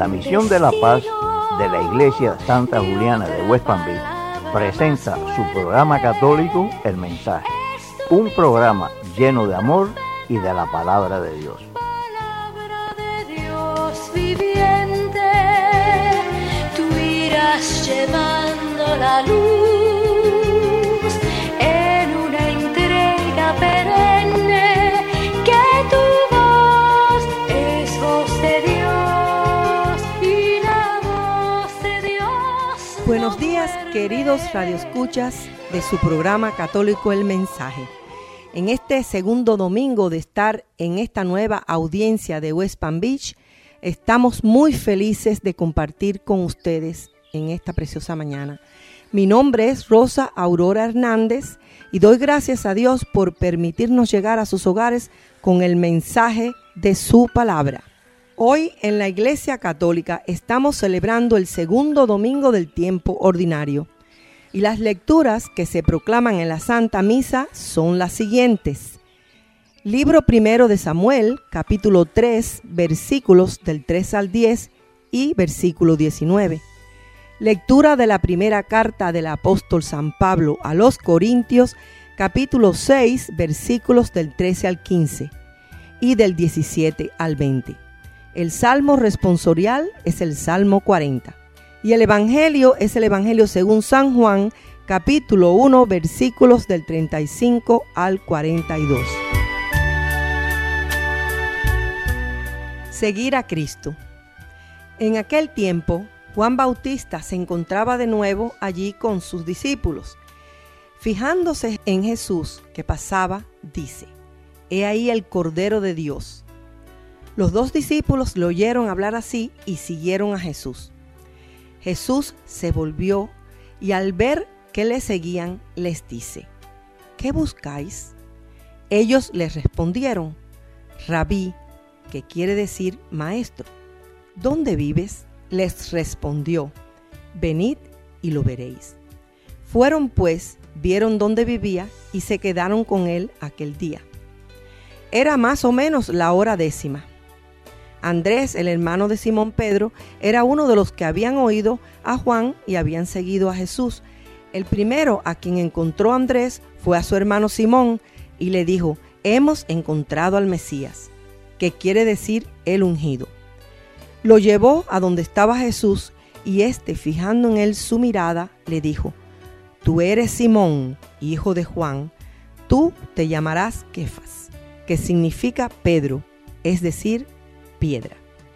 La Misión de la Paz de la Iglesia Santa Juliana de West Palm Beach presenta su programa católico El Mensaje, un programa lleno de amor y de la palabra de Dios. Palabra de Dios viviente, tú irás llevando la luz en una entrega perenne, que tu voz es voz de Dios y la voz de Dios. Buenos días, queridos radioescuchas de su programa católico El Mensaje. En este segundo domingo de estar en esta nueva audiencia de West Palm Beach, estamos muy felices de compartir con ustedes en esta preciosa mañana. Mi nombre es Rosa Aurora Hernández y doy gracias a Dios por permitirnos llegar a sus hogares con el mensaje de su palabra. Hoy en la Iglesia Católica estamos celebrando el segundo domingo del tiempo ordinario. Y las lecturas que se proclaman en la Santa Misa son las siguientes. Libro primero de Samuel, capítulo 3, versículos del 3 al 10 y versículo 19. Lectura de la primera carta del apóstol San Pablo a los Corintios, capítulo 6, versículos del 13 al 15 y del 17 al 20. El salmo responsorial es el Salmo 40. Y el Evangelio es el Evangelio según San Juan, capítulo 1, versículos del 35 al 42. Seguir a Cristo. En aquel tiempo, Juan Bautista se encontraba de nuevo allí con sus discípulos. Fijándose en Jesús que pasaba, dice: «He ahí el Cordero de Dios». Los dos discípulos le oyeron hablar así y siguieron a Jesús. Jesús se volvió y al ver que le seguían, les dice: ¿qué buscáis? Ellos les respondieron: Rabí, que quiere decir maestro. ¿Dónde vives? Les respondió: venid y lo veréis. Fueron pues, vieron dónde vivía y se quedaron con él aquel día. Era más o menos la hora 10:00. Andrés, el hermano de Simón Pedro, era uno de los que habían oído a Juan y habían seguido a Jesús. El primero a quien encontró Andrés fue a su hermano Simón y le dijo: hemos encontrado al Mesías, que quiere decir el ungido. Lo llevó a donde estaba Jesús y éste, fijando en él su mirada, le dijo: tú eres Simón, hijo de Juan, tú te llamarás Kefas, que significa Pedro, es decir, piedra.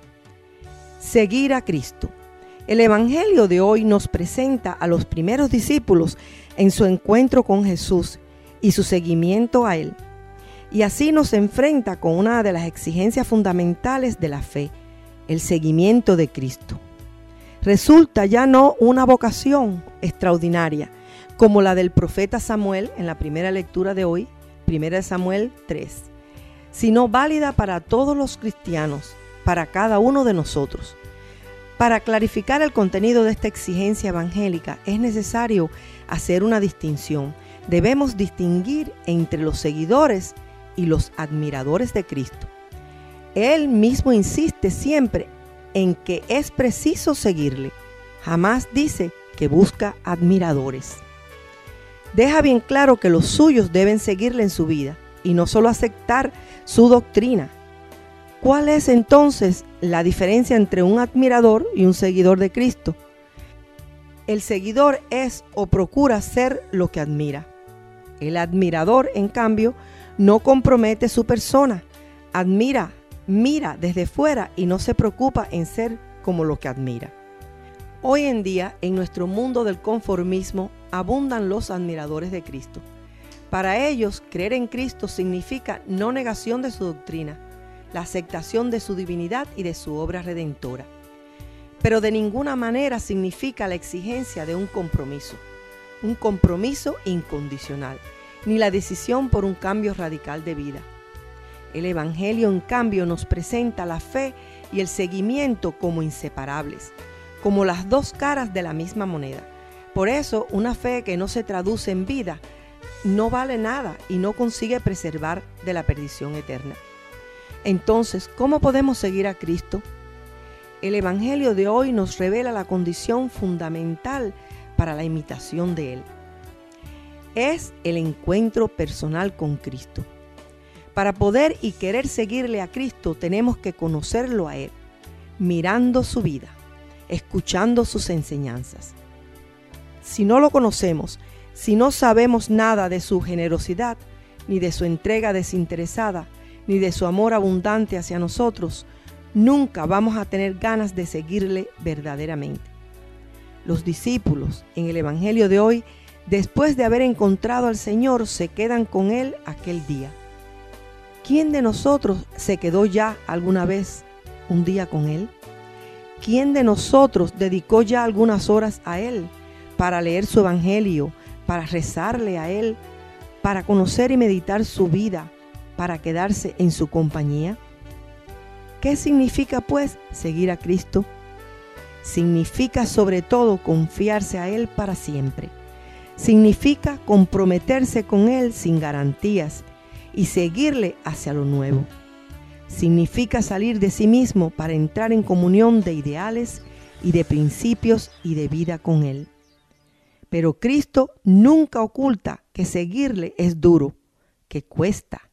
Seguir a Cristo. El Evangelio de hoy nos presenta a los primeros discípulos en su encuentro con Jesús y su seguimiento a Él. Y así nos enfrenta con una de las exigencias fundamentales de la fe, el seguimiento de Cristo. Resulta ya no una vocación extraordinaria, como la del profeta Samuel en la primera lectura de hoy, 1 Samuel 3, sino válida para todos los cristianos, para cada uno de nosotros. Para clarificar el contenido de esta exigencia evangélica es necesario hacer una distinción. Debemos distinguir entre los seguidores y los admiradores de Cristo. Él mismo insiste siempre en que es preciso seguirle. Jamás dice que busca admiradores. Deja bien claro que los suyos deben seguirle en su vida y no solo aceptar su doctrina. ¿Cuál es entonces la diferencia entre un admirador y un seguidor de Cristo? El seguidor es o procura ser lo que admira. El admirador, en cambio, no compromete su persona. Admira, mira desde fuera y no se preocupa en ser como lo que admira. Hoy en día, en nuestro mundo del conformismo, abundan los admiradores de Cristo. Para ellos, creer en Cristo significa no negación de su doctrina, la aceptación de su divinidad y de su obra redentora. Pero de ninguna manera significa la exigencia de un compromiso incondicional, ni la decisión por un cambio radical de vida. El Evangelio, en cambio, nos presenta la fe y el seguimiento como inseparables, como las dos caras de la misma moneda. Por eso, una fe que no se traduce en vida no vale nada y no consigue preservar de la perdición eterna. Entonces, ¿cómo podemos seguir a Cristo? el Evangelio de hoy nos revela la condición fundamental para la imitación de Él. Es el encuentro personal con Cristo. Para poder y querer seguirle a Cristo tenemos que conocerlo a Él, mirando su vida, escuchando sus enseñanzas. Si no lo conocemos, si no sabemos nada de su generosidad, ni de su entrega desinteresada, ni de su amor abundante hacia nosotros, nunca vamos a tener ganas de seguirle verdaderamente. Los discípulos en el Evangelio de hoy, después de haber encontrado al Señor, se quedan con Él aquel día. ¿Quién de nosotros se quedó ya alguna vez un día con Él? ¿Quién de nosotros dedicó ya algunas horas a Él para leer su Evangelio, para rezarle a Él, para conocer y meditar su vida, para quedarse en su compañía? ¿Qué significa pues seguir a Cristo? Significa sobre todo confiarse a Él para siempre. Significa comprometerse con Él sin garantías y seguirle hacia lo nuevo. Significa salir de sí mismo para entrar en comunión de ideales y de principios y de vida con Él. Pero Cristo nunca oculta que seguirle es duro, que cuesta.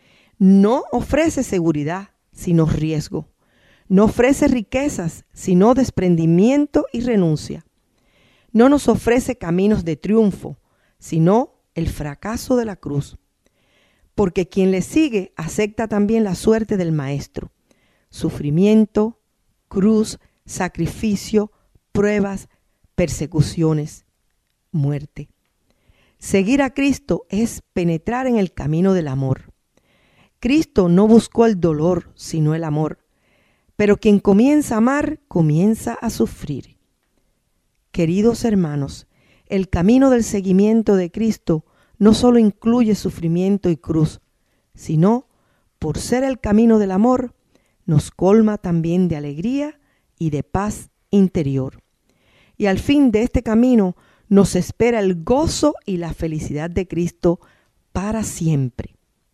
No ofrece seguridad, sino riesgo. No ofrece riquezas, sino desprendimiento y renuncia. No nos ofrece caminos de triunfo, sino el fracaso de la cruz. Porque quien le sigue acepta también la suerte del Maestro. Sufrimiento, cruz, sacrificio, pruebas, persecuciones, muerte. Seguir a Cristo es penetrar en el camino del amor. Cristo no buscó el dolor, sino el amor. Pero quien comienza a amar, comienza a sufrir. Queridos hermanos, el camino del seguimiento de Cristo no solo incluye sufrimiento y cruz, sino, por ser el camino del amor, nos colma también de alegría y de paz interior. Y al fin de este camino nos espera el gozo y la felicidad de Cristo para siempre.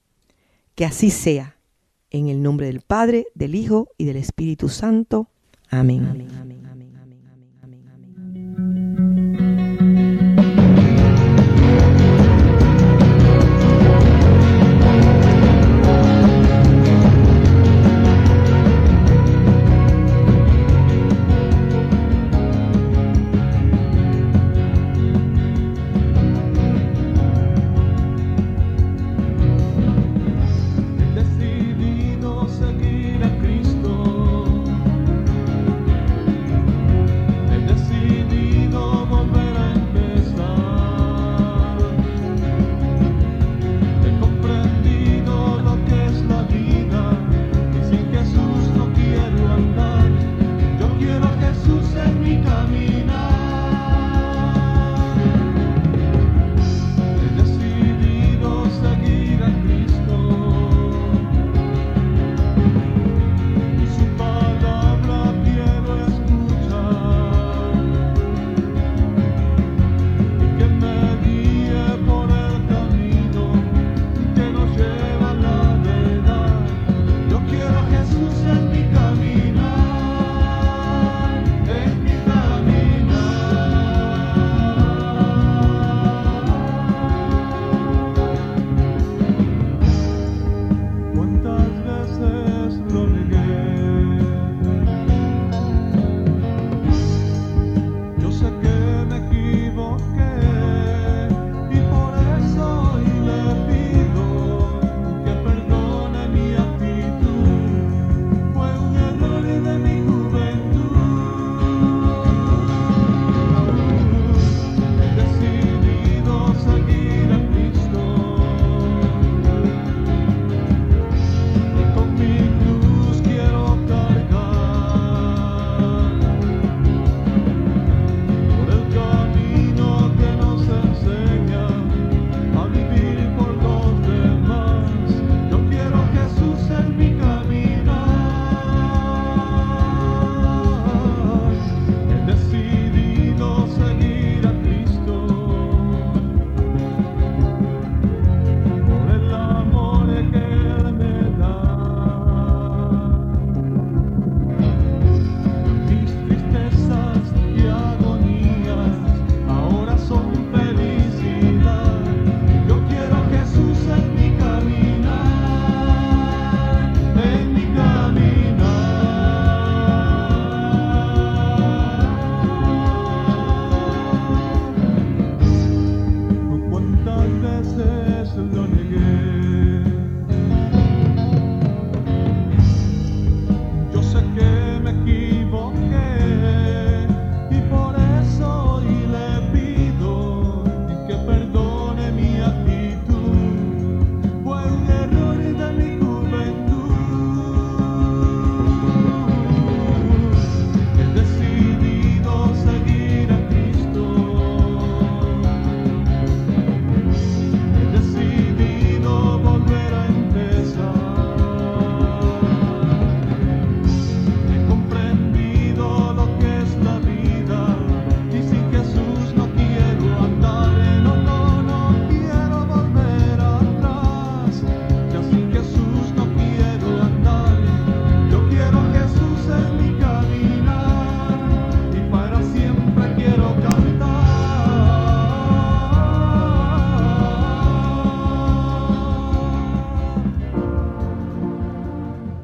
Que así sea, en el nombre del Padre, del Hijo y del Espíritu Santo. Amén. Amén, amén, amén, amén, amén, amén, amén.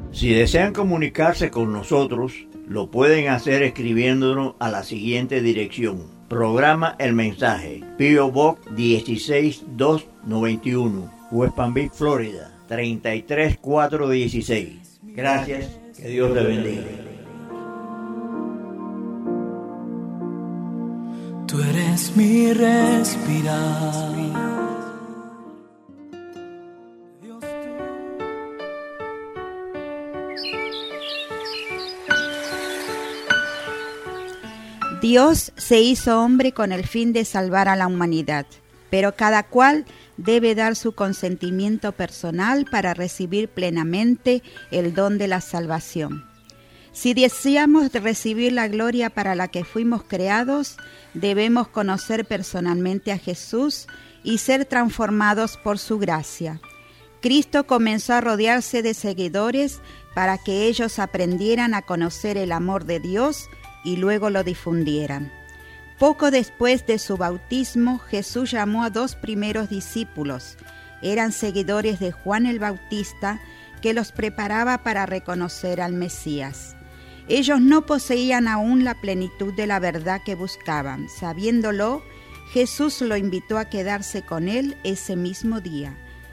Si desean comunicarse con nosotros, lo pueden hacer escribiéndonos a la siguiente dirección. Programa El Mensaje, P.O. Box 16291, West Palm Beach, Florida, 33416. Gracias, que Dios te bendiga. Tú eres mi respirar. Dios se hizo hombre con el fin de salvar a la humanidad, pero cada cual debe dar su consentimiento personal para recibir plenamente el don de la salvación. Si deseamos recibir la gloria para la que fuimos creados, debemos conocer personalmente a Jesús y ser transformados por su gracia. Cristo comenzó a rodearse de seguidores para que ellos aprendieran a conocer el amor de Dios y luego lo difundieran. Poco después de su bautismo, Jesús llamó a 2 primeros discípulos. Eran seguidores de Juan el Bautista, que los preparaba para reconocer al Mesías. Ellos no poseían aún la plenitud de la verdad que buscaban. Sabiéndolo, Jesús lo invitó a quedarse con él ese mismo día.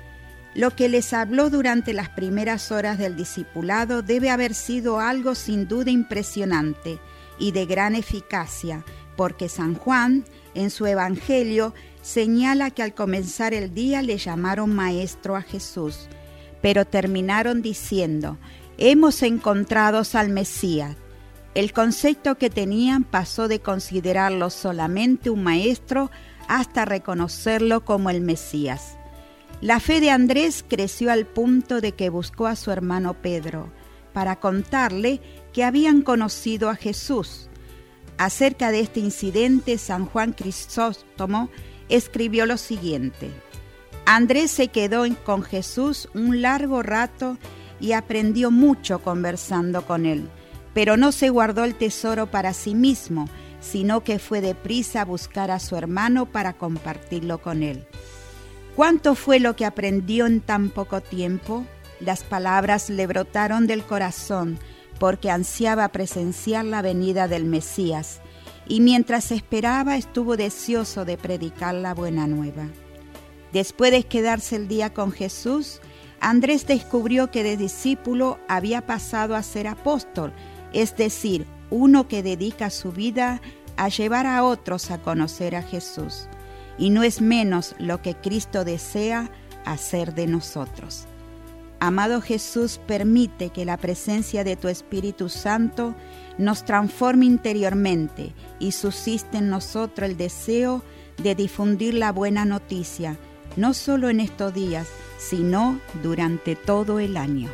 Lo que les habló durante las primeras horas del discipulado debe haber sido algo sin duda impresionante y de gran eficacia, porque San Juan, en su Evangelio, señala que al comenzar el día le llamaron maestro a Jesús, pero terminaron diciendo: hemos encontrado al Mesías. El concepto que tenían pasó de considerarlo solamente un maestro hasta reconocerlo como el Mesías. La fe de Andrés creció al punto de que buscó a su hermano Pedro para contarle que habían conocido a Jesús. Acerca de este incidente, San Juan Crisóstomo escribió lo siguiente: Andrés se quedó con Jesús un largo rato y aprendió mucho conversando con él, pero no se guardó el tesoro para sí mismo, sino que fue deprisa a buscar a su hermano para compartirlo con él. ¿Cuánto fue lo que aprendió en tan poco tiempo? Las palabras le brotaron del corazón, porque ansiaba presenciar la venida del Mesías, y mientras esperaba estuvo deseoso de predicar la buena nueva. Después de quedarse el día con Jesús, Andrés descubrió que de discípulo había pasado a ser apóstol, es decir, uno que dedica su vida a llevar a otros a conocer a Jesús. Y no es menos lo que Cristo desea hacer de nosotros. Amado Jesús, permite que la presencia de tu Espíritu Santo nos transforme interiormente y suscite en nosotros el deseo de difundir la buena noticia, no solo en estos días, sino durante todo el año.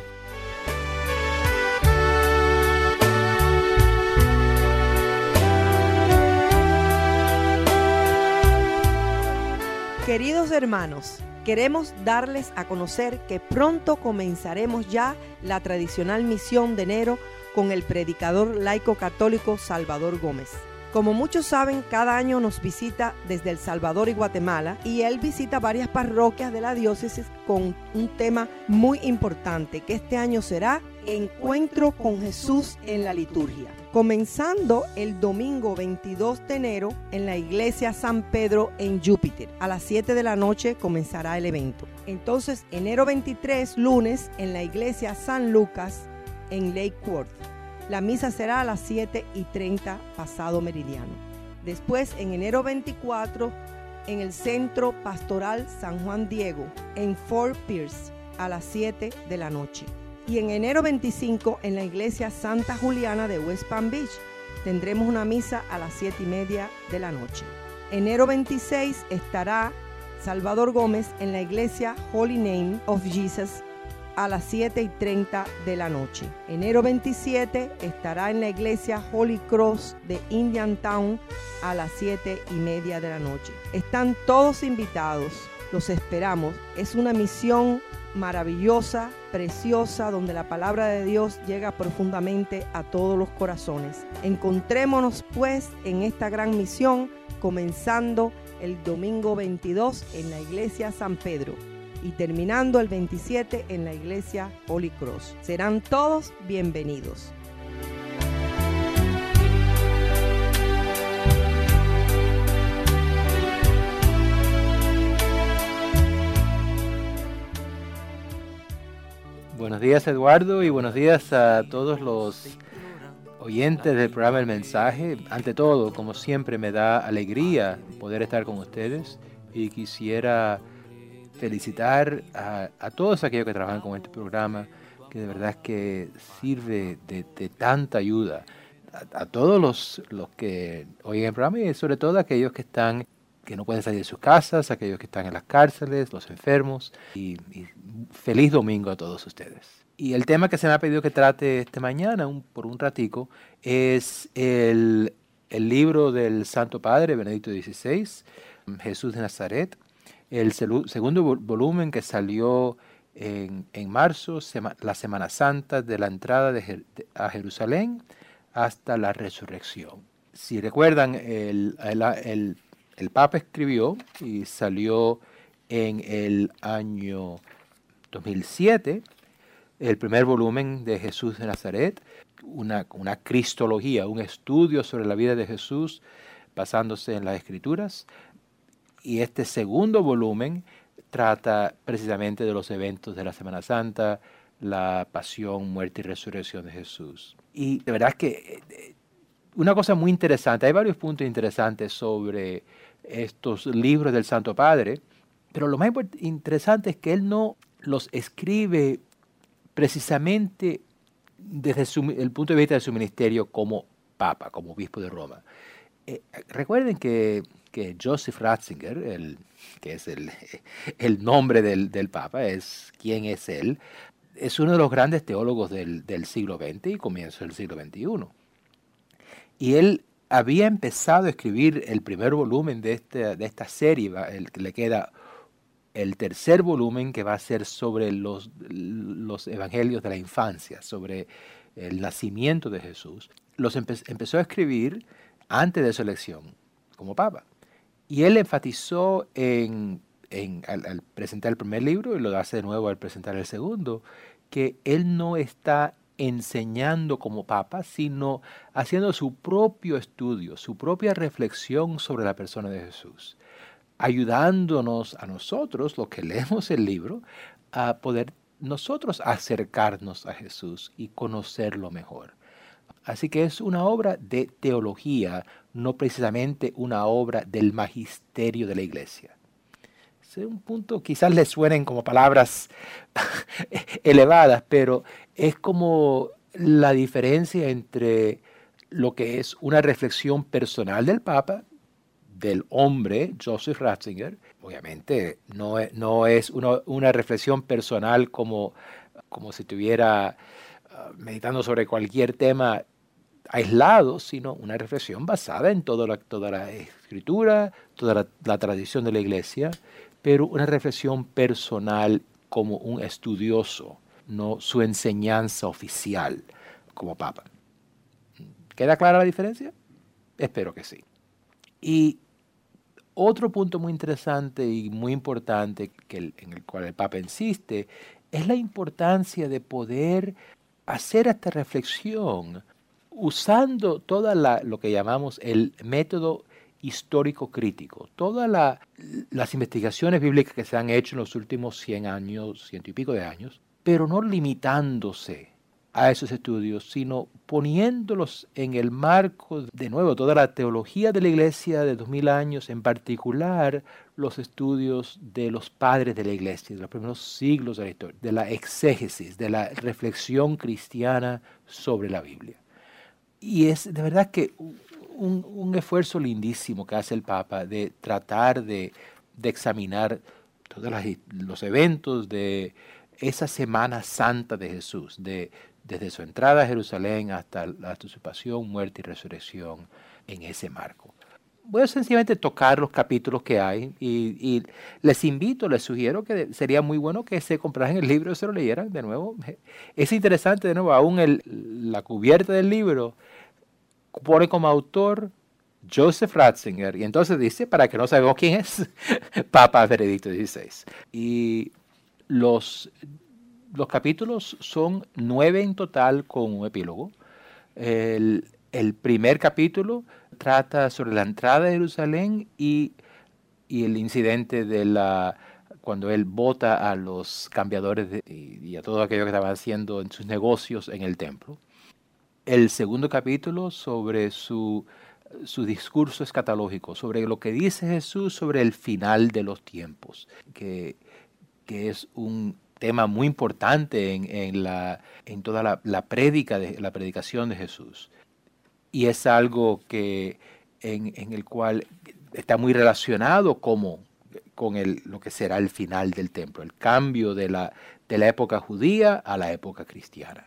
Queridos hermanos, queremos darles a conocer que pronto comenzaremos ya la tradicional misión de enero con el predicador laico católico Salvador Gómez. Como muchos saben, cada año nos visita desde El Salvador y Guatemala, y él visita varias parroquias de la diócesis con un tema muy importante, que este año será Encuentro con Jesús en la liturgia. Comenzando el domingo 22 de enero en la iglesia San Pedro en Júpiter. A las 7 de la noche comenzará el evento. Entonces, enero 23, lunes, en la iglesia San Lucas en Lake Worth. La misa será a las 7:30 pasado meridiano. Después, en enero 24, en el Centro Pastoral San Juan Diego, en Fort Pierce, a las 7 de la noche. Y en enero 25, en la iglesia Santa Juliana de West Palm Beach, tendremos una misa a las 7:30 de la noche. Enero 26 estará Salvador Gómez en la iglesia Holy Name of Jesus a las 7:30 de la noche. Enero 27 estará en la iglesia Holy Cross de Indiantown a las 7:30 de la noche. Están todos invitados, los esperamos. Es una misión maravillosa, preciosa, donde la palabra de Dios llega profundamente a todos los corazones. Encontrémonos pues en esta gran misión, comenzando el domingo 22 en la iglesia San Pedro. y terminando el 27 en la iglesia Holy Cross. Serán todos bienvenidos. Buenos días, Eduardo, y buenos días a todos los oyentes del programa El Mensaje. Ante todo, como siempre, me da alegría poder estar con ustedes y quisiera felicitar a todos aquellos que trabajan con este programa, que de verdad es que sirve de tanta ayuda a todos los que oyen el programa y sobre todo a aquellos que no pueden salir de sus casas, aquellos que están en las cárceles, los enfermos, y feliz domingo a todos ustedes. Y el tema que se me ha pedido que trate esta mañana, por un ratico, es el libro del Santo Padre Benedicto XVI, Jesús de Nazaret, el segundo volumen que salió en marzo, la Semana Santa de la entrada a Jerusalén hasta la resurrección. Si recuerdan, el Papa escribió y salió en el año 2007 el primer volumen de Jesús de Nazaret, una cristología, un estudio sobre la vida de Jesús basándose en las Escrituras. Y este segundo volumen trata precisamente de los eventos de la Semana Santa, la pasión, muerte y resurrección de Jesús. Y de verdad que una cosa muy interesante, hay varios puntos interesantes sobre estos libros del Santo Padre, pero lo más interesante es que él no los escribe precisamente desde el punto de vista de su ministerio como Papa, como obispo de Roma. Recuerden que Joseph Ratzinger, que es el nombre del Papa, es quién es él, es uno de los grandes teólogos del siglo XX y comienzo del siglo XXI. Y él había empezado a escribir el primer volumen de esta serie, le queda el tercer volumen que va a ser sobre los evangelios de la infancia, sobre el nacimiento de Jesús. Los empezó a escribir antes de su elección como Papa. Y él enfatizó al presentar el primer libro, y lo hace de nuevo al presentar el segundo, que él no está enseñando como Papa, sino haciendo su propio estudio, su propia reflexión sobre la persona de Jesús, ayudándonos a nosotros, los que leemos el libro, a poder nosotros acercarnos a Jesús y conocerlo mejor. Así que es una obra de teología, no precisamente una obra del magisterio de la Iglesia. Es un punto, quizás les suenen como palabras elevadas, pero es como la diferencia entre lo que es una reflexión personal del Papa, del hombre, Joseph Ratzinger. Obviamente no es una reflexión personal como si estuviera meditando sobre cualquier tema aislado, sino una reflexión basada en toda la escritura, toda la tradición de la Iglesia, pero una reflexión personal como un estudioso, no su enseñanza oficial como Papa. ¿Queda clara la diferencia? Espero que sí. Y otro punto muy interesante y muy importante en el cual el Papa insiste es la importancia de poder hacer esta reflexión usando toda lo que llamamos el método histórico crítico, todas las investigaciones bíblicas que se han hecho en los últimos 100 años, 100 y pico de años, pero no limitándose a esos estudios, sino poniéndolos en el marco, de nuevo, toda la teología de la Iglesia de 2000 años, en particular los estudios de los padres de la Iglesia, de los primeros siglos de la historia, de la exégesis, de la reflexión cristiana sobre la Biblia. Y es de verdad que un esfuerzo lindísimo que hace el Papa de tratar de examinar todos los eventos de esa Semana Santa de Jesús, desde su entrada a Jerusalén hasta su pasión, muerte y resurrección en ese marco. Voy a sencillamente tocar los capítulos que hay y les sugiero que sería muy bueno que se compraran el libro y se lo leyeran de nuevo. Es interesante, de nuevo, aún la cubierta del libro pone como autor Joseph Ratzinger, y entonces dice, para que no sabemos quién es, Papa Benedicto XVI. Y Los capítulos son 9 en total con un epílogo. El primer capítulo trata sobre la entrada de Jerusalén y el incidente cuando él bota a los cambiadores y a todo aquello que estaban haciendo en sus negocios en el templo. El segundo capítulo sobre su discurso escatológico, sobre lo que dice Jesús sobre el final de los tiempos, que es un tema muy importante en toda la predicación de Jesús. Y es algo en el cual está muy relacionado con lo que será el final del templo, el cambio de la época judía a la época cristiana.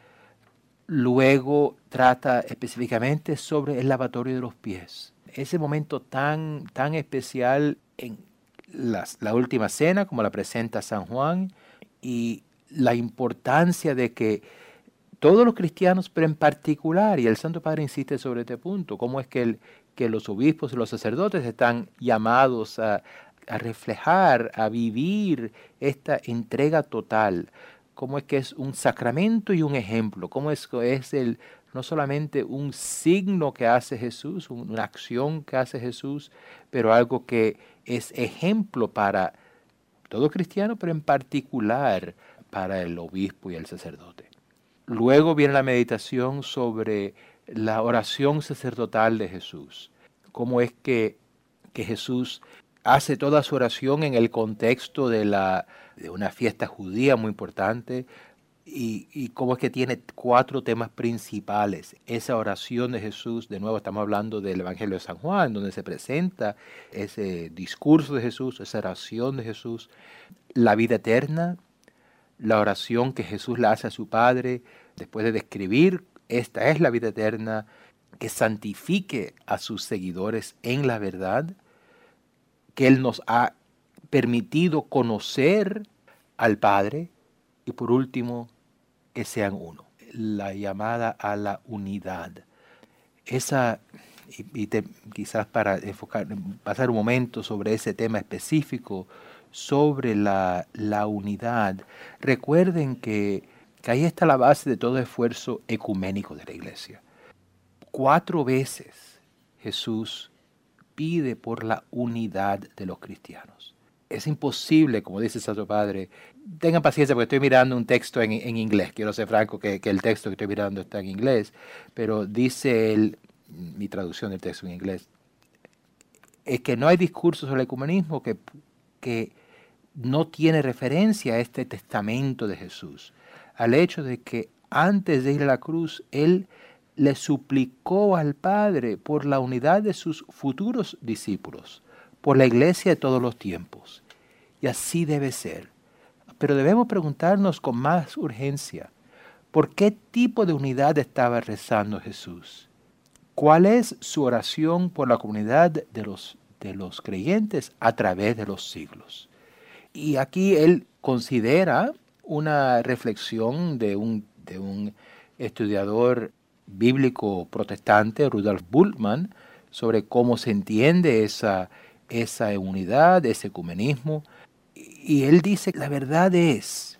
Luego trata específicamente sobre el lavatorio de los pies. Ese momento tan especial en la última cena, como la presenta San Juan, y la importancia de que todos los cristianos, pero en particular, y el Santo Padre insiste sobre este punto, cómo es que los obispos y los sacerdotes están llamados a reflejar, a vivir esta entrega total, cómo es que es un sacramento y un ejemplo, cómo es no solamente un signo que hace Jesús, una acción que hace Jesús, pero algo que es ejemplo para todo cristiano, pero en particular para el obispo y el sacerdote. Luego viene la meditación sobre la oración sacerdotal de Jesús, cómo es que Jesús hace toda su oración en el contexto de una fiesta judía muy importante, y cómo es que tiene 4 temas principales. Esa oración de Jesús, de nuevo estamos hablando del Evangelio de San Juan, donde se presenta ese discurso de Jesús, esa oración de Jesús, la vida eterna, la oración que Jesús le hace a su Padre, después de describir, esta es la vida eterna, que santifique a sus seguidores en la verdad, que Él nos ha permitido conocer al Padre, y por último, que sean uno. La llamada a la unidad. Quizás para pasar un momento sobre ese tema específico, sobre la unidad, recuerden que ahí está la base de todo esfuerzo ecuménico de la Iglesia. 4 veces Jesús pide por la unidad de los cristianos. Es imposible, como dice el Santo Padre, tengan paciencia porque estoy mirando un texto en inglés, quiero ser franco que el texto que estoy mirando está en inglés, pero dice él, mi traducción del texto en inglés, es que no hay discurso sobre el ecumenismo que no tiene referencia a este testamento de Jesús, al hecho de que antes de ir a la cruz, Él le suplicó al Padre por la unidad de sus futuros discípulos, por la iglesia de todos los tiempos. Y así debe ser. Pero debemos preguntarnos con más urgencia, ¿por qué tipo de unidad estaba rezando Jesús? ¿Cuál es su oración por la comunidad de los creyentes a través de los siglos? Y aquí él considera una reflexión de un estudiador bíblico protestante, Rudolf Bultmann, sobre cómo se entiende esa unidad, ese ecumenismo. Y él dice, la verdad es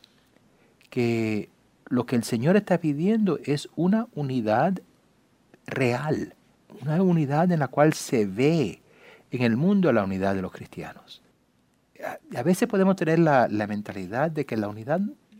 que lo que el Señor está pidiendo es una unidad real, una unidad en la cual se ve en el mundo la unidad de los cristianos. A veces podemos tener la mentalidad de que la unidad,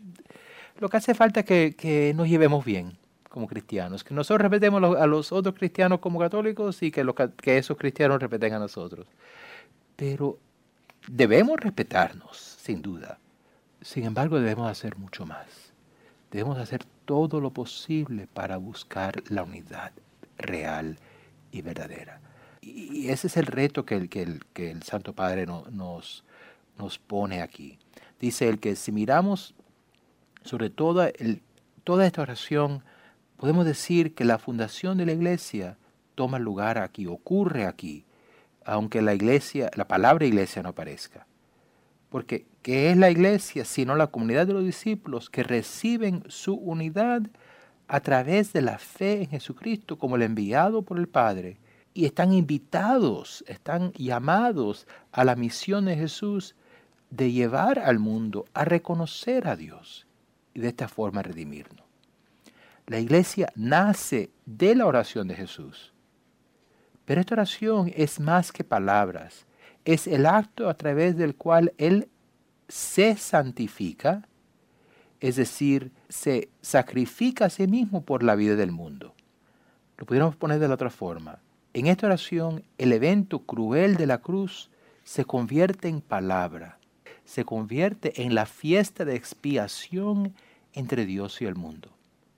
lo que hace falta es que nos llevemos bien como cristianos, que nosotros respetemos a los otros cristianos como católicos y que esos cristianos respeten a nosotros. Pero debemos respetarnos, sin duda. Sin embargo, debemos hacer mucho más. Debemos hacer todo lo posible para buscar la unidad real y verdadera. Y ese es el reto que el Santo Padre nos pone aquí. Dice él que si miramos sobre toda esta oración, podemos decir que la fundación de la iglesia toma lugar aquí, ocurre aquí, aunque la palabra iglesia no aparezca. Porque, ¿qué es la iglesia sino la comunidad de los discípulos que reciben su unidad a través de la fe en Jesucristo como el enviado por el Padre? Y están invitados, están llamados a la misión de Jesús de llevar al mundo a reconocer a Dios y de esta forma redimirnos. La iglesia nace de la oración de Jesús. Pero esta oración es más que palabras. Es el acto a través del cual Él se santifica, es decir, se sacrifica a sí mismo por la vida del mundo. Lo pudiéramos poner de la otra forma. En esta oración, el evento cruel de la cruz se convierte en palabra, se convierte en la fiesta de expiación entre Dios y el mundo.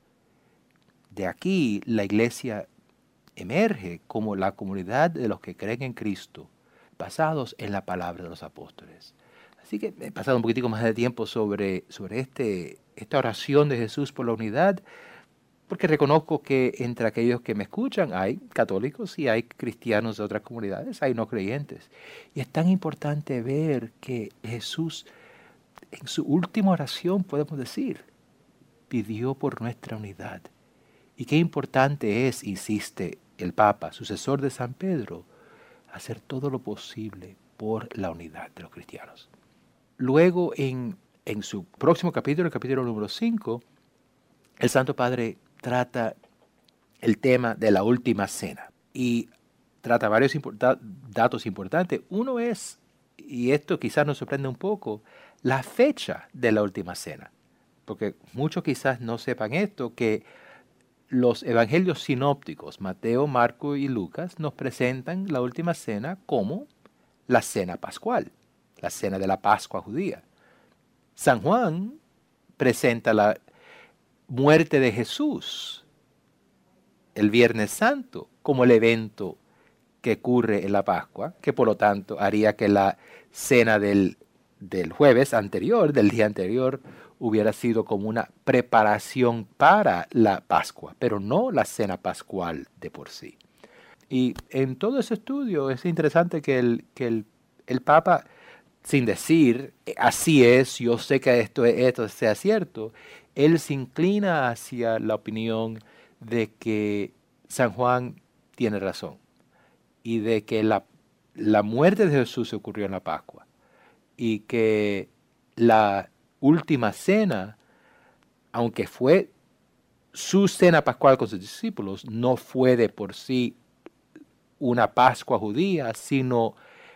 De aquí la iglesia emerge como la comunidad de los que creen en Cristo, basados en la palabra de los apóstoles. Así que he pasado un poquitico más de tiempo sobre esta oración de Jesús por la unidad, porque reconozco que entre aquellos que me escuchan hay católicos y hay cristianos de otras comunidades, hay no creyentes. Y es tan importante ver que Jesús, en su última oración, podemos decir, pidió por nuestra unidad. Y qué importante es, insiste el Papa, sucesor de San Pedro, hacer todo lo posible por la unidad de los cristianos. Luego, en su próximo capítulo, el capítulo número 5, el Santo Padre trata el tema de la última cena y trata varios datos importantes. Uno es, y esto quizás nos sorprende un poco, la fecha de la última cena, porque muchos quizás no sepan esto, que los evangelios sinópticos, Mateo, Marco y Lucas, nos presentan la última cena como la cena pascual, la cena de la Pascua judía. San Juan presenta la muerte de Jesús, el Viernes Santo, como el evento que ocurre en la Pascua, que por lo tanto haría que la cena del jueves anterior, del día anterior, hubiera sido como una preparación para la Pascua, pero no la cena pascual de por sí. Y en todo ese estudio es interesante que el Papa, sin decir, así es, yo sé que esto sea cierto, él se inclina hacia la opinión de que San Juan tiene razón y de que la muerte de Jesús ocurrió en la Pascua y que la última cena, aunque fue su cena pascual con sus discípulos, no fue de por sí una Pascua judía, sino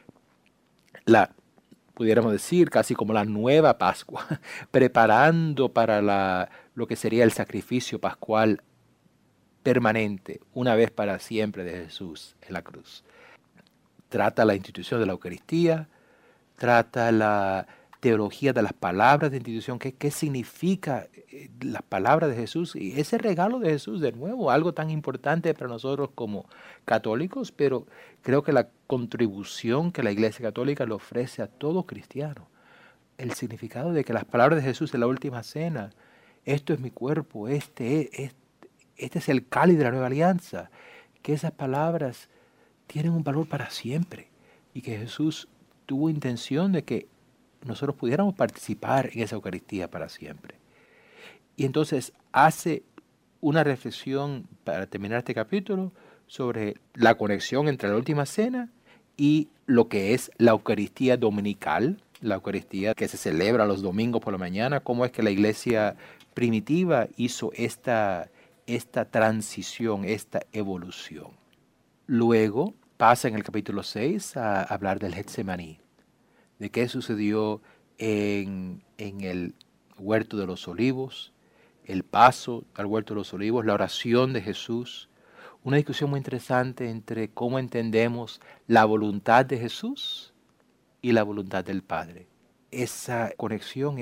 pudiéramos decir, casi como la nueva Pascua, preparando para lo que sería el sacrificio pascual permanente, una vez para siempre, de Jesús en la cruz. Trata la institución de la Eucaristía, trata la teología de las palabras de institución, qué significa las palabras de Jesús y ese regalo de Jesús, de nuevo, algo tan importante para nosotros como católicos, pero creo que la contribución que la Iglesia Católica le ofrece a todo cristiano, el significado de que las palabras de Jesús en la última cena, esto es mi cuerpo, este es el cáliz de la nueva alianza, que esas palabras tienen un valor para siempre y que Jesús tuvo intención de que nosotros pudiéramos participar en esa Eucaristía para siempre. Y entonces hace una reflexión para terminar este capítulo sobre la conexión entre la última cena y lo que es la Eucaristía dominical, la Eucaristía que se celebra los domingos por la mañana, cómo es que la iglesia primitiva hizo esta transición, esta evolución. Luego pasa en el capítulo 6 a hablar del Getsemaní, de qué sucedió en el huerto de los olivos, el paso al huerto de los olivos, la oración de Jesús, una discusión muy interesante entre cómo entendemos la voluntad de Jesús y la voluntad del Padre. Esa conexión,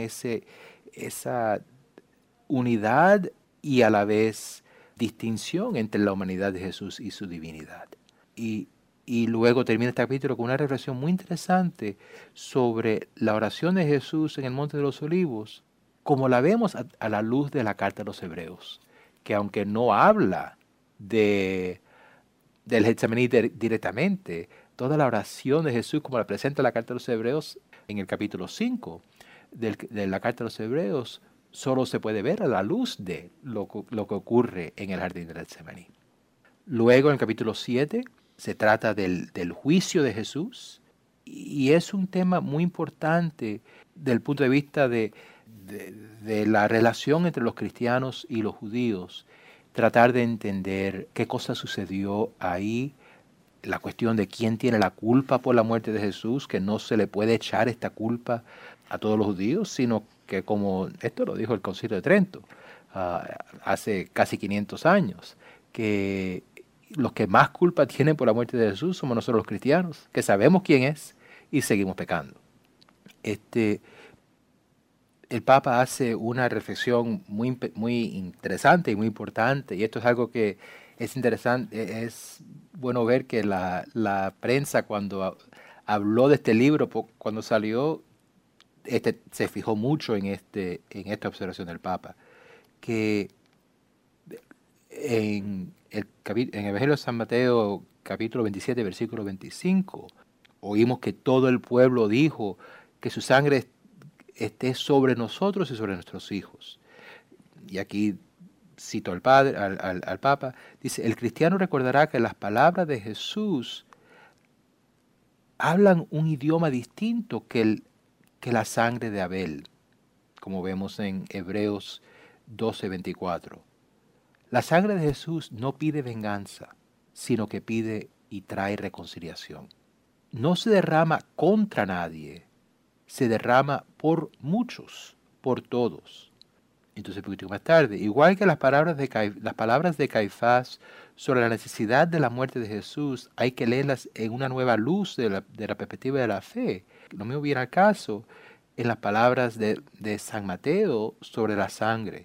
esa unidad y a la vez distinción entre la humanidad de Jesús y su divinidad. Y luego termina este capítulo con una reflexión muy interesante sobre la oración de Jesús en el Monte de los Olivos, como la vemos a la luz de la carta a los Hebreos, que aunque no habla del Getsemaní directamente, toda la oración de Jesús como la presenta la carta a los Hebreos en el capítulo 5 de la carta a los Hebreos, solo se puede ver a la luz de lo que ocurre en el jardín del Getsemaní. Luego en el capítulo 7 se trata del juicio de Jesús Y es un tema muy importante del punto de vista de la relación entre los cristianos y los judíos. Tratar de entender qué cosa sucedió ahí, la cuestión de quién tiene la culpa por la muerte de Jesús, que no se le puede echar esta culpa a todos los judíos, sino que, como esto lo dijo el Concilio de Trento hace casi 500 años, que los que más culpa tienen por la muerte de Jesús somos nosotros los cristianos, que sabemos quién es y seguimos pecando. El Papa hace una reflexión muy interesante y muy importante, y esto es algo que es interesante, es bueno ver que la prensa cuando habló de este libro, cuando salió, se fijó mucho en esta observación del Papa, que en el Evangelio de San Mateo, capítulo 27, versículo 25, oímos que todo el pueblo dijo que su sangre esté sobre nosotros y sobre nuestros hijos. Y aquí cito al Papa, dice: el cristiano recordará que las palabras de Jesús hablan un idioma distinto que la sangre de Abel, como vemos en Hebreos 12:24. La sangre de Jesús no pide venganza, sino que pide y trae reconciliación. No se derrama contra nadie, se derrama por muchos, por todos. Entonces, un poquito más tarde, igual que las palabras de Caifás sobre la necesidad de la muerte de Jesús, hay que leerlas en una nueva luz de la perspectiva de la fe. Lo mismo viene al caso en las palabras de San Mateo sobre la sangre.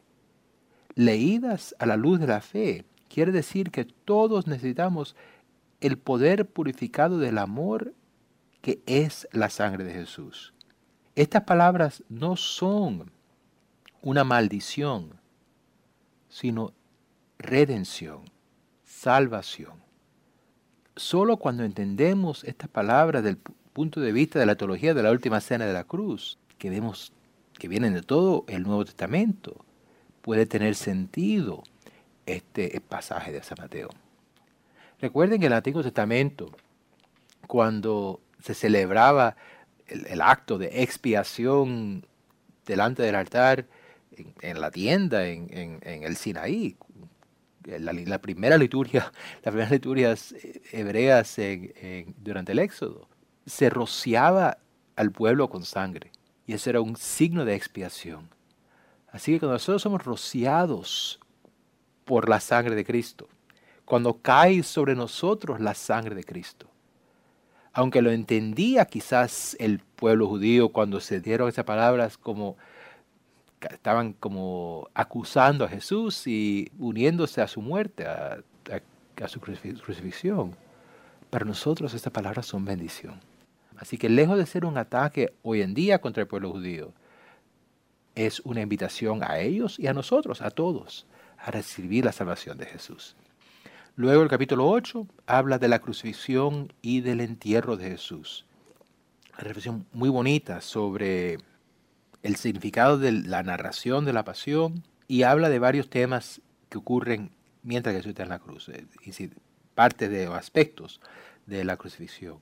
Leídas a la luz de la fe, quiere decir que todos necesitamos el poder purificado del amor que es la sangre de Jesús. Estas palabras no son una maldición, sino redención, salvación. Solo cuando entendemos estas palabras del punto de vista de la teología de la última cena de la cruz, que vemos que vienen de todo el Nuevo Testamento, puede tener sentido este pasaje de San Mateo. Recuerden que en el Antiguo Testamento, cuando se celebraba el acto de expiación delante del altar, en la tienda, en el Sinaí, las primeras liturgias hebreas durante el Éxodo, se rociaba al pueblo con sangre, y ese era un signo de expiación. Así que cuando nosotros somos rociados por la sangre de Cristo, cuando cae sobre nosotros la sangre de Cristo, aunque lo entendía quizás el pueblo judío cuando se dieron esas palabras, como estaban como acusando a Jesús y uniéndose a su muerte, a su crucifixión, para nosotros estas palabras son bendición. Así que lejos de ser un ataque hoy en día contra el pueblo judío, es una invitación a ellos y a nosotros, a todos, a recibir la salvación de Jesús. Luego el capítulo 8 habla de la crucifixión y del entierro de Jesús. Una reflexión muy bonita sobre el significado de la narración de la pasión, y habla de varios temas que ocurren mientras Jesús está en la cruz, parte de los aspectos de la crucifixión.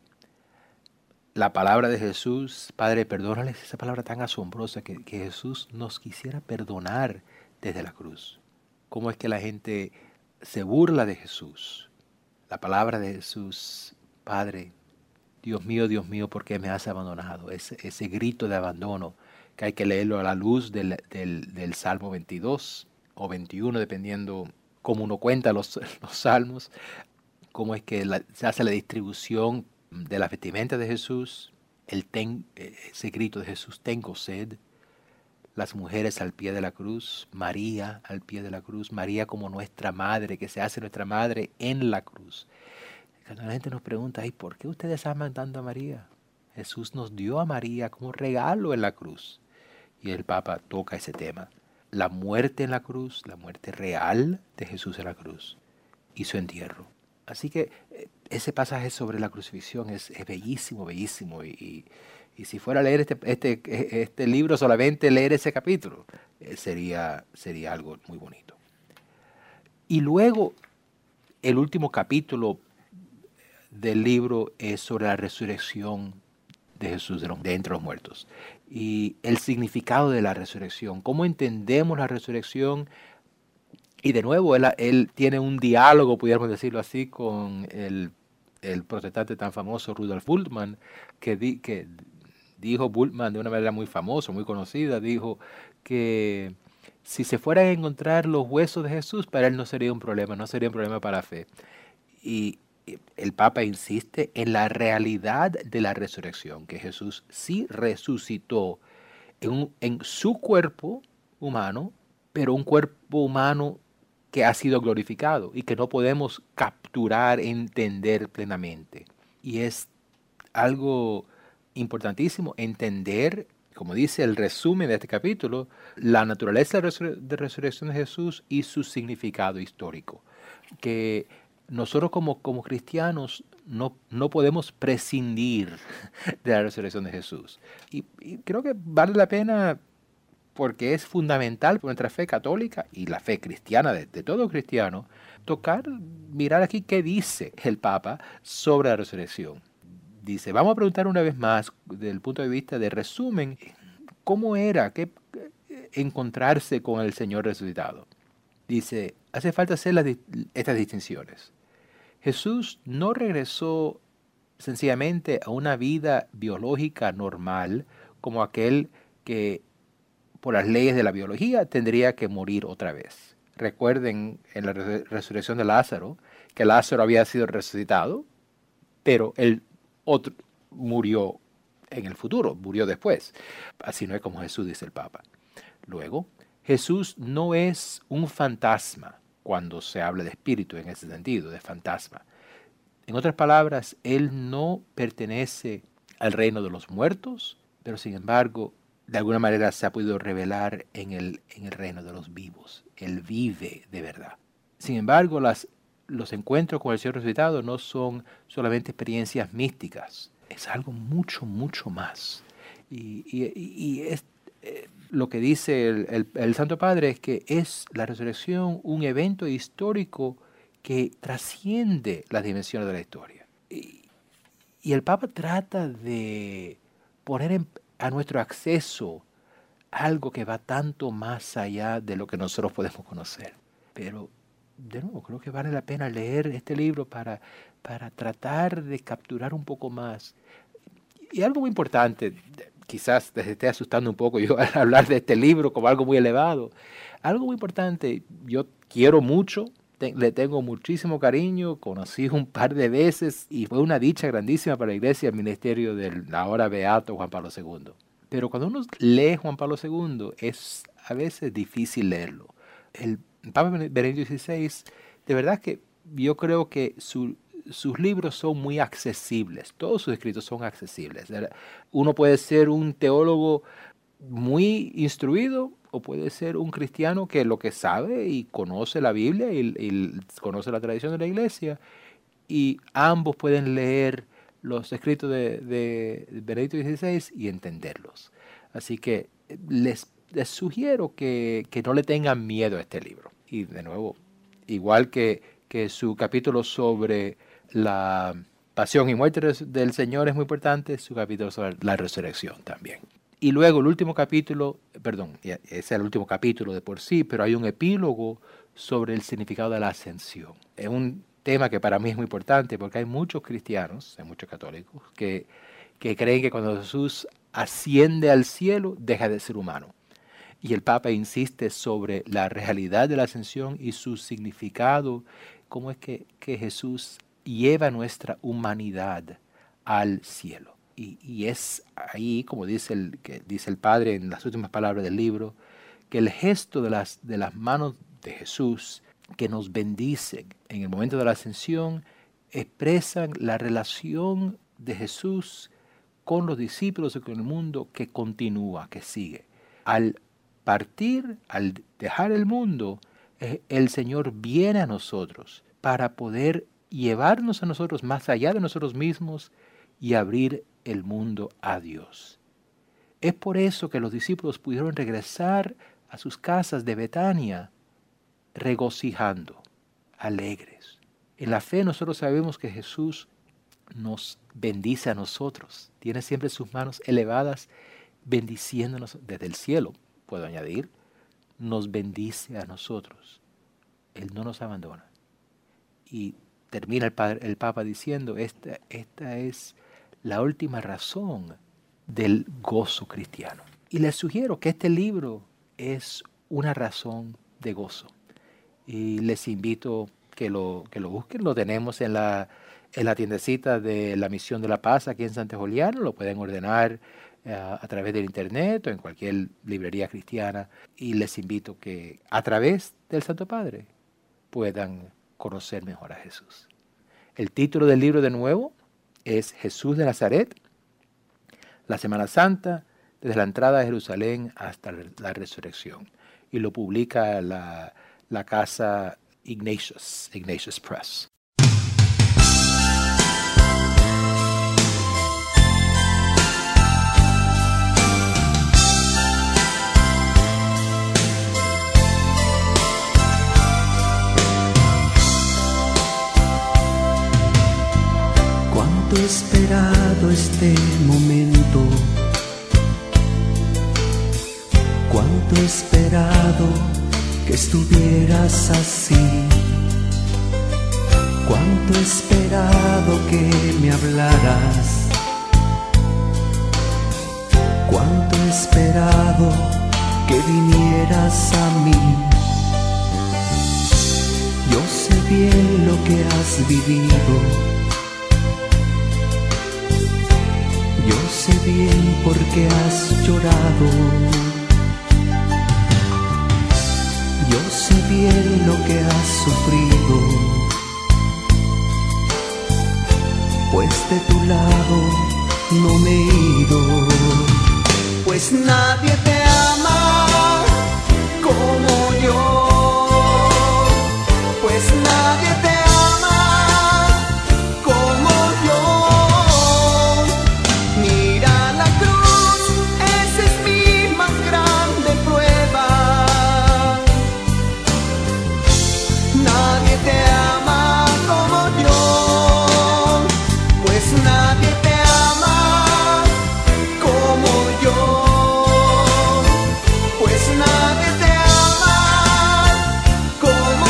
La palabra de Jesús: Padre, perdónales, esa palabra tan asombrosa que Jesús nos quisiera perdonar desde la cruz. ¿Cómo es que la gente se burla de Jesús? La palabra de Jesús: Padre, Dios mío, ¿por qué me has abandonado? Ese grito de abandono que hay que leerlo a la luz del Salmo 22 o 21, dependiendo cómo uno cuenta los salmos. Cómo es que se hace la distribución de la vestimenta de Jesús, ese grito de Jesús: tengo sed. Las mujeres al pie de la cruz, María al pie de la cruz, María como nuestra madre, que se hace nuestra madre en la cruz. Cuando la gente nos pregunta: ¿por qué ustedes aman tanto a María? Jesús nos dio a María como regalo en la cruz. Y el Papa toca ese tema: la muerte en la cruz, la muerte real de Jesús en la cruz y su entierro. Así que ese pasaje sobre la crucifixión es bellísimo, bellísimo. Y si fuera a leer este libro, solamente leer ese capítulo, sería algo muy bonito. Y luego, el último capítulo del libro es sobre la resurrección de Jesús de entre los muertos. Y el significado de la resurrección, cómo entendemos la resurrección. Y de nuevo, él tiene un diálogo, pudiéramos decirlo así, con el protestante tan famoso Rudolf Bultmann, que dijo Bultmann de una manera muy famosa, muy conocida, dijo que si se fueran a encontrar los huesos de Jesús, para él no sería un problema para la fe. Y el Papa insiste en la realidad de la resurrección, que Jesús sí resucitó en su cuerpo humano, pero un cuerpo humano que ha sido glorificado y que no podemos capturar, entender plenamente. Y es algo importantísimo entender, como dice el resumen de este capítulo, la naturaleza de resurrección de Jesús y su significado histórico. Que nosotros como cristianos no podemos prescindir de la resurrección de Jesús. Y creo que vale la pena, porque es fundamental para nuestra fe católica y la fe cristiana de todo cristiano, mirar aquí qué dice el Papa sobre la resurrección. Dice, vamos a preguntar una vez más, desde el punto de vista de resumen, ¿cómo era encontrarse con el Señor resucitado? Dice, hace falta hacer estas distinciones. Jesús no regresó sencillamente a una vida biológica normal, como aquel que por las leyes de la biología tendría que morir otra vez. Recuerden en la resurrección de Lázaro, que Lázaro había sido resucitado, pero el otro murió en el futuro, murió después. Así no es como Jesús, dice el Papa. Luego, Jesús no es un fantasma cuando se habla de espíritu en ese sentido, de fantasma. En otras palabras, Él no pertenece al reino de los muertos, pero sin embargo, de alguna manera se ha podido revelar en el reino de los vivos. Él vive de verdad. Sin embargo, los encuentros con el Señor resucitado no son solamente experiencias místicas. Es algo mucho, mucho más. Y es lo que dice el Santo Padre es que es la resurrección un evento histórico que trasciende las dimensiones de la historia. Y el Papa trata de poner a nuestro acceso algo que va tanto más allá de lo que nosotros podemos conocer. Pero, de nuevo, creo que vale la pena leer este libro para tratar de capturar un poco más. Y algo muy importante, quizás te esté asustando un poco yo al hablar de este libro como algo muy elevado. Algo muy importante, yo quiero mucho, le tengo muchísimo cariño, conocí un par de veces y fue una dicha grandísima para la Iglesia el ministerio del ahora beato Juan Pablo II. Pero cuando uno lee Juan Pablo II es a veces difícil leerlo. El Papa Benedicto XVI, de verdad que yo creo que sus libros son muy accesibles, todos sus escritos son accesibles. Uno puede ser un teólogo muy instruido o puede ser un cristiano que lo que sabe y conoce la Biblia y conoce la tradición de la Iglesia, y ambos pueden leer los escritos de Benedicto XVI y entenderlos. Así que les sugiero que no le tengan miedo a este libro. Y de nuevo, igual que su capítulo sobre la pasión y muerte del Señor es muy importante, su capítulo sobre la resurrección también. Y luego el último capítulo, ese es el último capítulo de por sí, pero hay un epílogo sobre el significado de la ascensión. Es un tema que para mí es muy importante porque hay muchos cristianos, hay muchos católicos, que creen que cuando Jesús asciende al cielo deja de ser humano. Y el Papa insiste sobre la realidad de la ascensión y su significado, cómo es que Jesús lleva nuestra humanidad al cielo. Y es ahí, como dice el Padre en las últimas palabras del libro, que el gesto de las manos de Jesús que nos bendicen en el momento de la ascensión expresan la relación de Jesús con los discípulos y con el mundo que continúa, que sigue. Al partir, al dejar el mundo, el Señor viene a nosotros para poder llevarnos a nosotros más allá de nosotros mismos y abrir el mundo a Dios. Es por eso que los discípulos pudieron regresar a sus casas de Betania regocijando, alegres. En la fe nosotros sabemos que Jesús nos bendice a nosotros. Tiene siempre sus manos elevadas, bendiciéndonos desde el cielo. Puedo añadir, nos bendice a nosotros. Él no nos abandona. Y termina el Papa diciendo, esta es la última razón del gozo cristiano. Y les sugiero que este libro es una razón de gozo. Y les invito que lo busquen. Lo tenemos en la tiendecita de la Misión de la Paz aquí en Santo Juliano. Lo pueden ordenar a través del internet o en cualquier librería cristiana. Y les invito que a través del Santo Padre puedan conocer mejor a Jesús. El título del libro de nuevo es Jesús de Nazaret, la Semana Santa, desde la entrada de Jerusalén hasta la resurrección. Y lo publica la casa Ignatius Press. Cuánto he esperado este momento, cuánto he esperado que estuvieras así, cuánto he esperado que me hablaras, cuánto he esperado que vinieras a mí. Yo sé bien lo que has vivido, yo sé bien por qué has llorado, yo sé bien lo que has sufrido, pues de tu lado no me he ido. Pues nadie te ama como yo, pues nadie te ama como yo. Mira la cruz, esa es mi más grande prueba. Nadie te ama como yo, pues nadie te ama como yo, pues nadie te ama como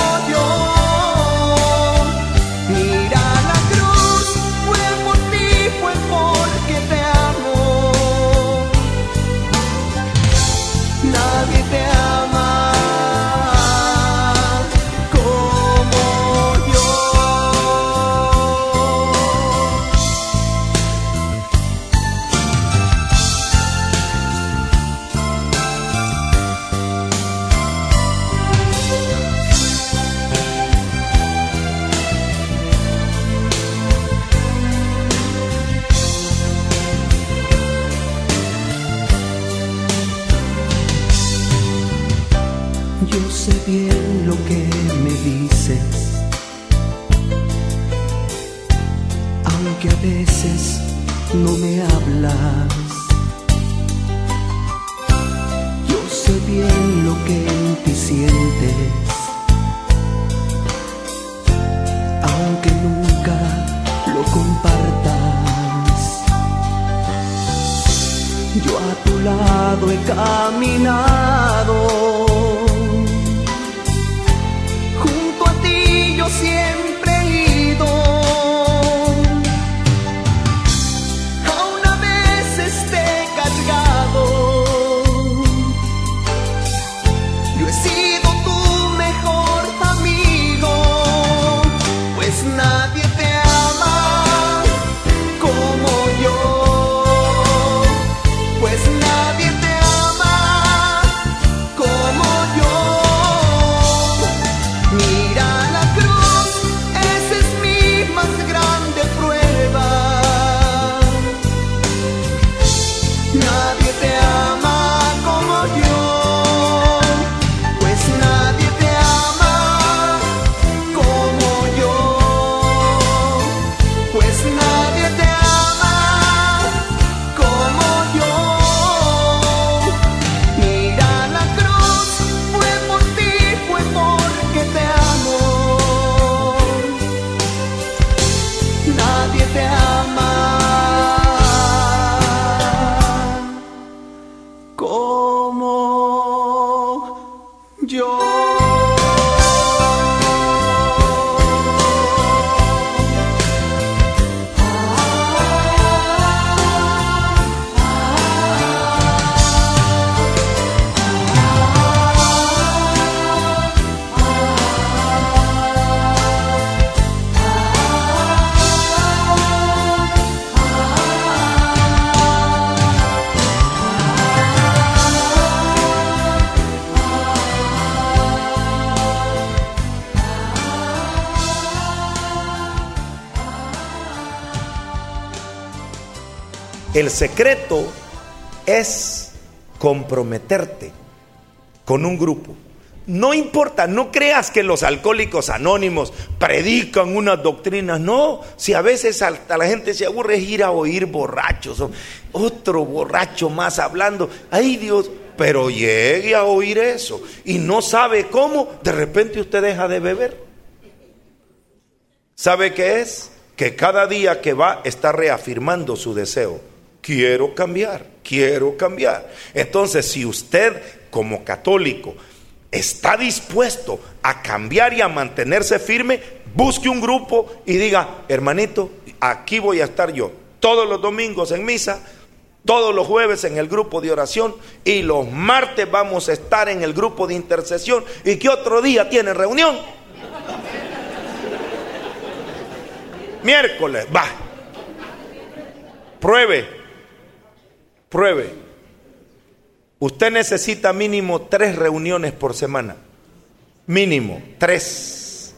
yo. Mira la cruz, fue por ti, fue porque te amo. Nadie te ama como yo. Yo sé bien lo que me dices, aunque a veces no me hablas. Yo sé bien lo que en ti sientes, aunque nunca lo compartas. Yo a tu lado he caminado, junto a ti yo siempre he ido, aún a veces te he cargado. Yo he sido tu mejor amigo, pues nadie te ama como yo, pues nadie te ama como yo. Mira la cruz, El secreto es comprometerte con un grupo. No importa, no creas que los alcohólicos anónimos predican unas doctrinas. No, si a veces hasta la gente se aburre es ir a oír borrachos, otro borracho más hablando. Ay Dios, pero llegue a oír eso y no sabe cómo, de repente usted deja de beber. ¿Sabe qué es? Que cada día que va está reafirmando su deseo. Quiero cambiar, quiero cambiar. Entonces, si usted como católico está dispuesto a cambiar y a mantenerse firme, busque un grupo y diga: hermanito, aquí voy a estar yo todos los domingos en misa, todos los jueves en el grupo de oración y los martes vamos a estar en el grupo de intercesión. ¿Y qué otro día tiene reunión? Miércoles, va. Pruebe. Usted necesita mínimo 3 reuniones por semana. Mínimo 3.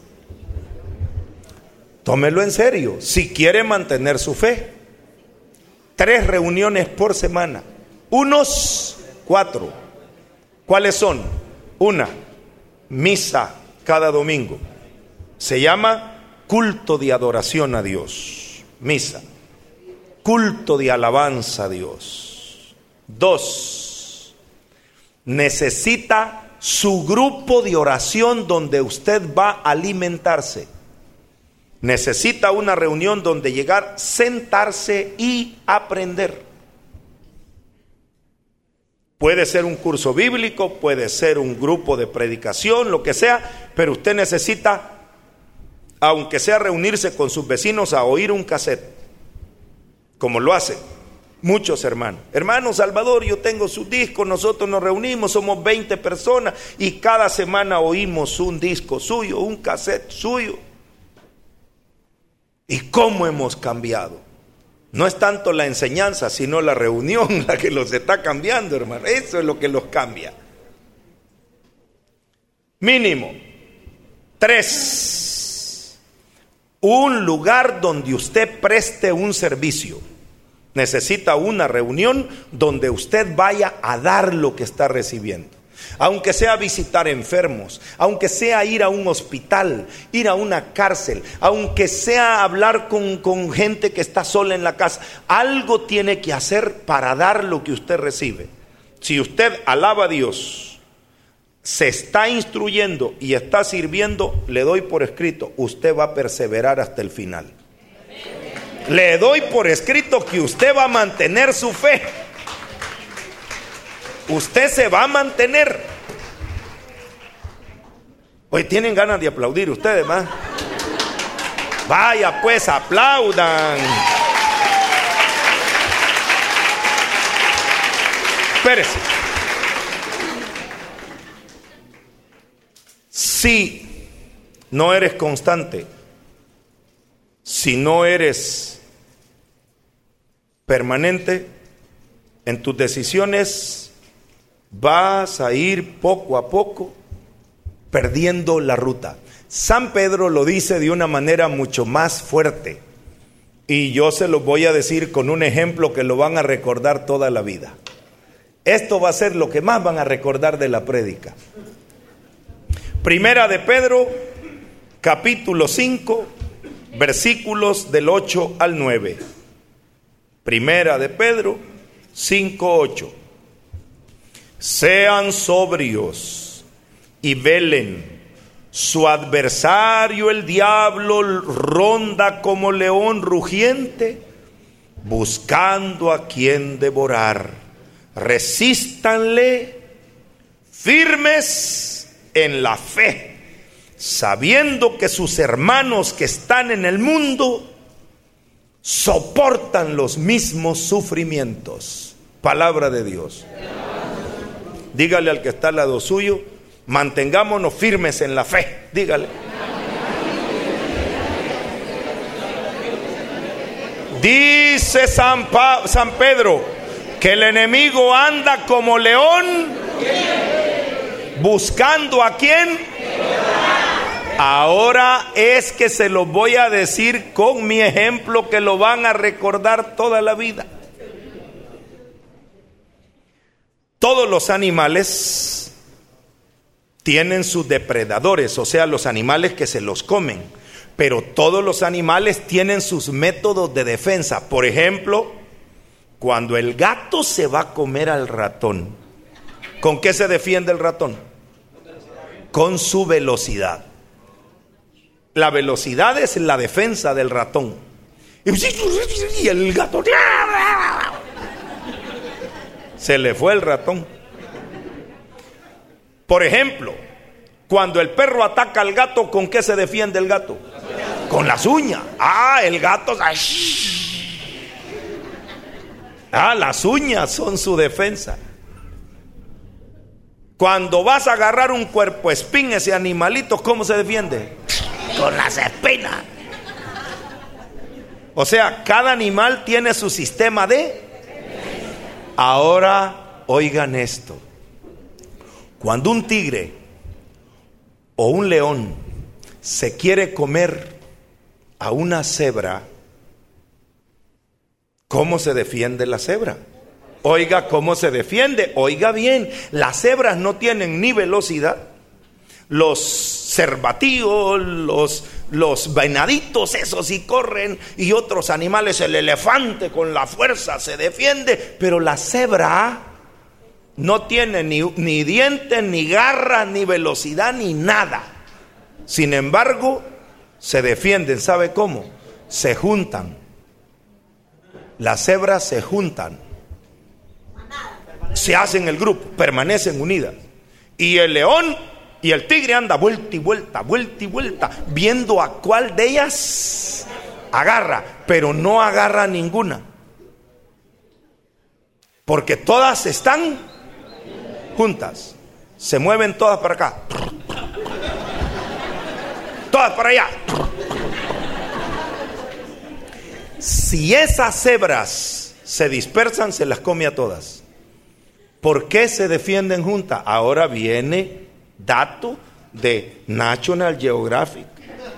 Tómelo en serio si quiere mantener su fe. 3 reuniones por semana. Unos 4. ¿Cuáles son? Una, misa cada domingo. Se llama culto de adoración a Dios. Misa. Culto de alabanza a Dios. 2. Necesita su grupo de oración donde usted va a alimentarse. Necesita una reunión donde llegar, sentarse y aprender. Puede ser un curso bíblico, puede ser un grupo de predicación, lo que sea, pero usted necesita, aunque sea reunirse con sus vecinos a oír un cassette, como lo hacen muchos hermanos. Hermano Salvador, yo tengo su disco, nosotros nos reunimos, somos 20 personas y cada semana oímos un disco suyo, un cassette suyo. ¿Y cómo hemos cambiado? No es tanto la enseñanza, sino la reunión la que los está cambiando, hermano. Eso es lo que los cambia. Mínimo 3. Un lugar donde usted preste un servicio. Necesita una reunión donde usted vaya a dar lo que está recibiendo. Aunque sea visitar enfermos, aunque sea ir a un hospital, ir a una cárcel, aunque sea hablar con gente que está sola en la casa, algo tiene que hacer para dar lo que usted recibe. Si usted alaba a Dios, se está instruyendo y está sirviendo, le doy por escrito, usted va a perseverar hasta el final. Le doy por escrito que usted va a mantener su fe. Usted se va a mantener. Hoy tienen ganas de aplaudir ustedes, ¿va? Vaya pues, aplaudan. Espérese. Si no eres constante, si no eres permanente en tus decisiones, vas a ir poco a poco perdiendo la ruta. San Pedro lo dice de una manera mucho más fuerte y yo se lo voy a decir con un ejemplo que lo van a recordar toda la vida. Esto va a ser lo que más van a recordar de la prédica. Primera de Pedro, capítulo 5, versículos del 8 al 9. Primera de Pedro 5:8. Sean sobrios y velen. Su adversario el diablo ronda como león rugiente, buscando a quien devorar. Resístanle firmes en la fe, sabiendo que sus hermanos que están en el mundo soportan los mismos sufrimientos. Palabra de Dios. Dígale al que está al lado suyo, mantengámonos firmes en la fe. Dígale. Dice San Pedro que el enemigo anda como león buscando a quién. Ahora es que se lo voy a decir con mi ejemplo que lo van a recordar toda la vida. Todos los animales tienen sus depredadores, o sea, los animales que se los comen. Pero todos los animales tienen sus métodos de defensa. Por ejemplo, cuando el gato se va a comer al ratón, ¿con qué se defiende el ratón? Con su velocidad. La velocidad es la defensa del ratón. Y el gato, se le fue el ratón. Por ejemplo, cuando el perro ataca al gato, ¿con qué se defiende el gato? Con las uñas. El gato, las uñas son su defensa. Cuando vas a agarrar un puercoespín, ese animalito, ¿cómo se defiende? Con las espinas. O sea, cada animal tiene su sistema de... Ahora, oigan esto. Cuando un tigre o un león se quiere comer a una cebra, ¿cómo se defiende la cebra? Oiga, ¿cómo se defiende? Oiga bien, las cebras no tienen ni velocidad. Los cervatíos, los venaditos, esos sí corren, y otros animales, el elefante con la fuerza se defiende, pero la cebra no tiene ni dientes, ni garras, ni velocidad, ni nada. Sin embargo, se defienden. ¿Sabe cómo? Se juntan. Las cebras se juntan, se hacen el grupo, permanecen unidas. Y el león y el tigre anda vuelta y vuelta, vuelta y vuelta, viendo a cuál de ellas agarra, pero no agarra ninguna, porque todas están juntas. Se mueven todas para acá, todas para allá. Si esas cebras se dispersan, se las come a todas. ¿Por qué se defienden juntas? Ahora viene dato de National Geographic.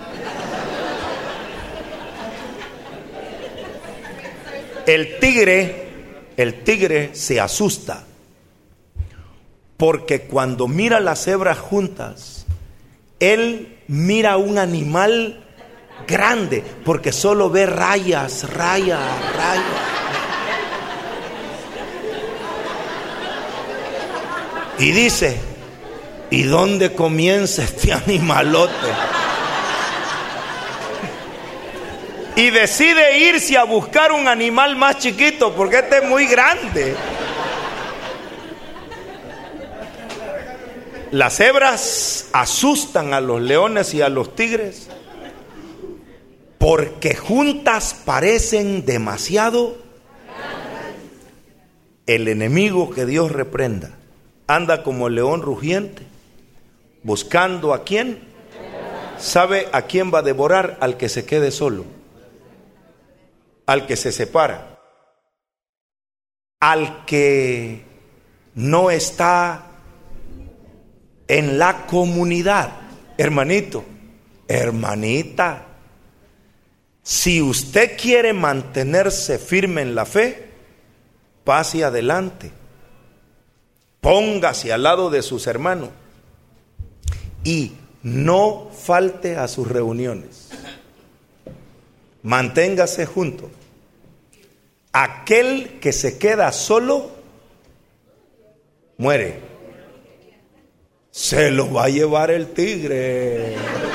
El tigre se asusta porque cuando mira las cebras juntas, él mira un animal grande, porque solo ve rayas. Y dice, ¿y dónde comienza este animalote? Y decide irse a buscar un animal más chiquito, porque este es muy grande. Las cebras asustan a los leones y a los tigres porque juntas parecen demasiado. El enemigo, que Dios reprenda, anda como león rugiente, buscando a quién. ¿Sabe a quién va a devorar? Al que se quede solo, al que se separa, al que no está en la comunidad. Hermanito, hermanita, si usted quiere mantenerse firme en la fe, pase adelante, póngase al lado de sus hermanos y no falte a sus reuniones. Manténgase junto. Aquel que se queda solo muere. Se lo va a llevar el tigre.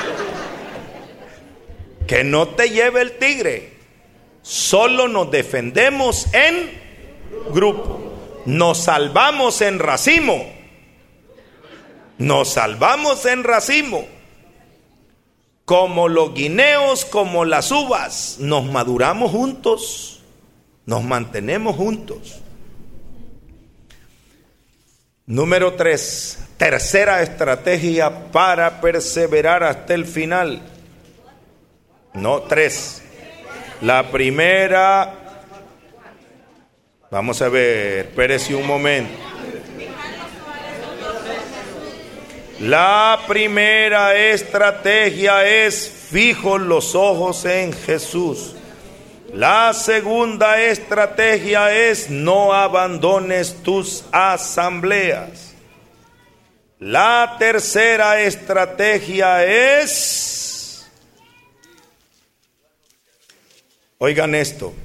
Que no te lleve el tigre. Solo nos defendemos en grupo. Nos salvamos en racimo. Nos salvamos en racimo. Como los guineos, como las uvas, nos maduramos juntos, nos mantenemos juntos. Número 3, tercera estrategia para perseverar hasta el final. No, 3. La primera, vamos a ver, espérese un momento. La primera estrategia es fijo los ojos en Jesús. La segunda estrategia es no abandones tus asambleas. La tercera estrategia es, oigan esto,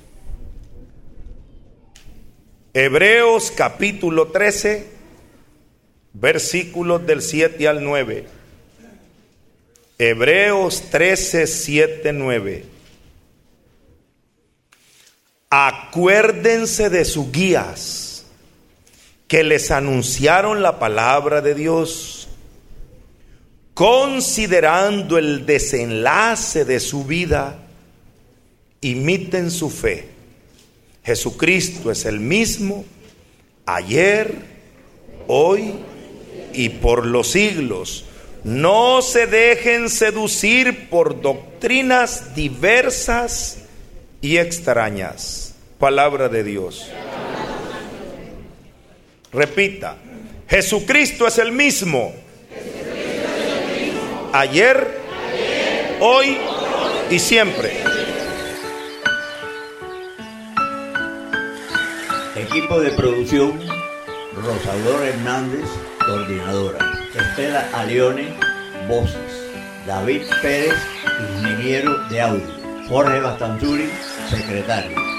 Hebreos capítulo 13, versículos del 7 al 9. Hebreos 13, 7, 9. Acuérdense de sus guías que les anunciaron la palabra de Dios, considerando el desenlace de su vida, imiten su fe. Jesucristo es el mismo ayer, hoy y por los siglos. No se dejen seducir por doctrinas diversas y extrañas. Palabra de Dios. Repita: Jesucristo es el mismo ayer, hoy y siempre. Equipo de producción: Rosalor Hernández, coordinadora; Estela Alione, voces; David Pérez, ingeniero de audio; Jorge Bastanzuri, secretario.